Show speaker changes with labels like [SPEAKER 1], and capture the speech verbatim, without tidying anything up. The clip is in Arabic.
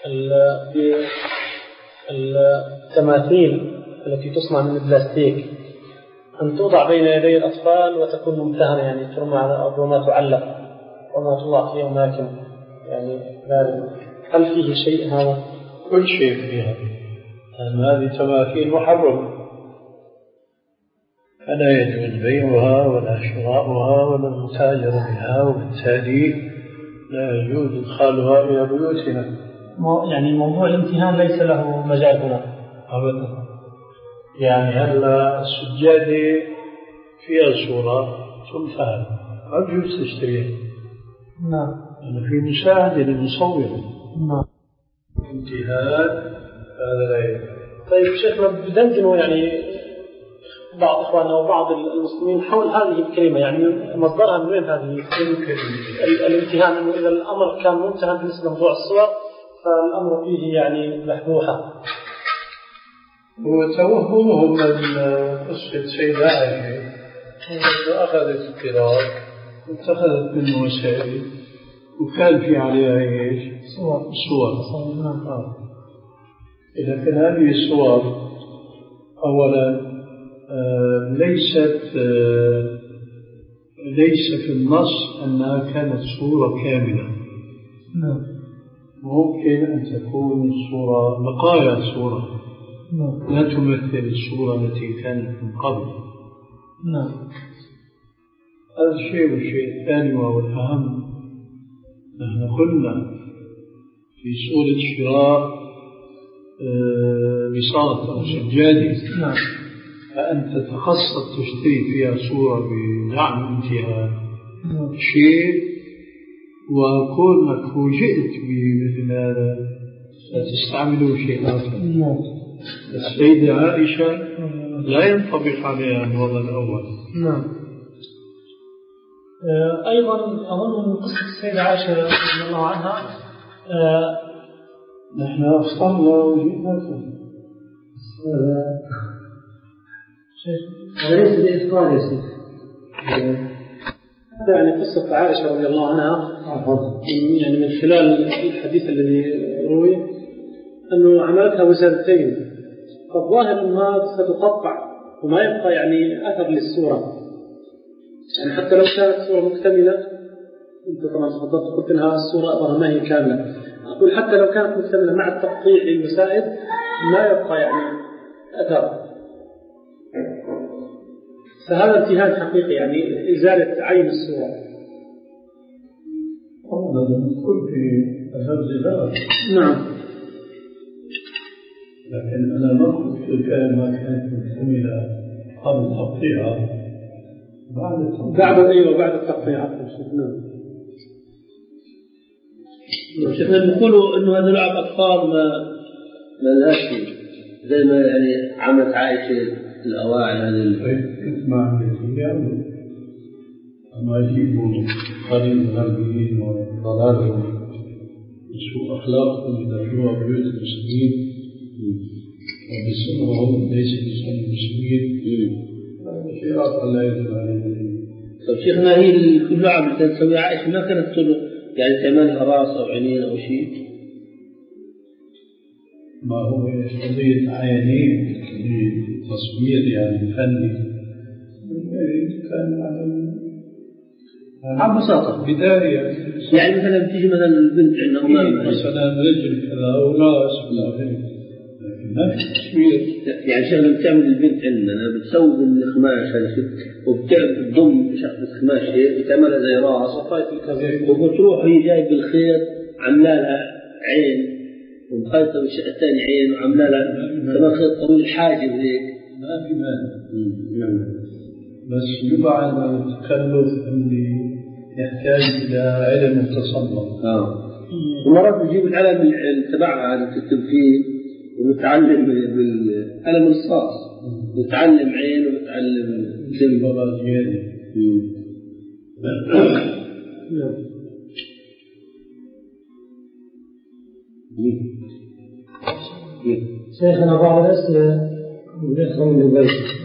[SPEAKER 1] التماثيل التي تصنع من البلاستيك أن توضع بين يدي الأطفال وتكون ممتهنة، يعني ترمى على الأرض وما تعلق وما توضع في أماكن يعني بارزة، هل فيه شيء هذا؟
[SPEAKER 2] كل شيء فيها، أن هذه تماثيل محرمة، فلا يجوز بيعها ولا شراؤها ولا المتاجرة بها، وبالتالي لا يجوز إدخالها إلى بيوتنا.
[SPEAKER 1] يعني موضوع الامتهان ليس له مجال هنا
[SPEAKER 2] أبدا. يعني هلا السجادة فيها صورة تمتهن، ما يجوز تشتريها.
[SPEAKER 1] نعم.
[SPEAKER 2] أنا في مساعدة للمصور.
[SPEAKER 1] نعم.
[SPEAKER 2] امتهان هذا لا يجوز.
[SPEAKER 1] طيب شيخنا بدندنوا يعني بعض إخواننا وبعض المسلمين حول هذه الكلمة، يعني مصدرها من وين هذه الكلمة الامتهان؟ إنه إذا الأمر كان ممتهن بالنسبة لموضوع الصور فالأمر فيه يعني لحبوحة.
[SPEAKER 2] وتوهمهم من قصة سيدة عائشة أخذت القرار واتخذت منه وسائل وكان في عليها إيش؟
[SPEAKER 1] صور.
[SPEAKER 2] صور. آه. إذا كان هذه الصور أولا آه ليست آه ليس في النص أنها كانت صورة كاملة.
[SPEAKER 1] نعم.
[SPEAKER 2] ممكن أن تكون الصورة بقايا صورة لا تمثل الصورة التي كانت من قبل.
[SPEAKER 1] نعم.
[SPEAKER 2] هذا الشيء. والشيء الثاني وهو الأهم، نحن قلنا في صورة شراء بساط أو سجادة،
[SPEAKER 1] نعم،
[SPEAKER 2] فأنت تخصص تشتري فيها صورة بنعم امتهان شيء، وكونك فوجئت بمثل هذا ستستعمله شيء آخر. السيدة عائشة لا ينطبق عليها الوضع الأول.
[SPEAKER 1] نعم. أيضا أظن من قصة السيدة عائشة رضي الله عنها
[SPEAKER 2] نحن أفطرنا وجدناكم.
[SPEAKER 1] ليس بإفطار يا سيدي. يعني قصة عائشة رضي الله عنها يعني من خلال الحديث الذي روي أنه عملتها وسادتين، فالظاهر أنها ستقطع وما يبقى يعني أثر للصورة، يعني حتى لو كانت صورة مكتملة. أنت طبعا تفضلت قلت أنها الصورة أظهر ما هي كاملة، أقول حتى لو كانت مكتملة مع التقطيع للوسائد ما يبقى يعني أثر. فهذا امتهان حقيقي، يعني إزالة عين الصورة.
[SPEAKER 2] هذا نقول في أجل.
[SPEAKER 1] نعم.
[SPEAKER 2] لكن أنا ما قلت الآن ما كانت مكتملة قبل تقطيعها، بعد التقطيع.
[SPEAKER 1] بعد أيوة بعد التقطيع. نعم.
[SPEAKER 3] شيخنا نقولوا إنه هذا لعب أطفال ما ما لهاش زي ما يعني عملت عائشة الأواعي هذه
[SPEAKER 2] الفكرة مع التي يعملوا أما يجيبوا قريب غربيين وضلالهم وسوء أخلاقهم يدخلوها بيوت المسلمين وبصنعهم ليس بصنع المسلمين، هذا شيء آخر لا يجب عليه.
[SPEAKER 3] طيب شيخنا هي اللعب اللي تسويها عائشة ما كانت يعني تعملها راس أو عينين أو شيء؟
[SPEAKER 2] ما هو قضية عينين، قضية تصوير يعني فني، كان
[SPEAKER 3] عن بساطة
[SPEAKER 2] بداية.
[SPEAKER 3] يعني مثلا بتيجي مثلا البنت عندنا
[SPEAKER 2] مثلا رجل كذا أو راس ولا غيره، لكن ما في تصوير.
[SPEAKER 3] يعني شغلة بتعمل البنت عندنا بتسوي بالخماش هذا وبتضم شخص خماش هيك بتعملها زي راس وبتروح هي جاي بالخيط عاملة لها عين ومخيطة بالشيء الثاني عين وعاملة لها كمان خيط طويل حاجب هيك.
[SPEAKER 2] ما في مانع، بس يبقى عن التكلف اللي يحتاج إلى علم التصنع.
[SPEAKER 3] آه. ومرات بيجيب القلم تبعها اللي تكتب فيه ومتعلم بالقلم الرصاص، متعلم عين ومتعلم
[SPEAKER 2] جنبها زيادة.
[SPEAKER 1] شيخنا بعض الأسئلة يدخل من البيت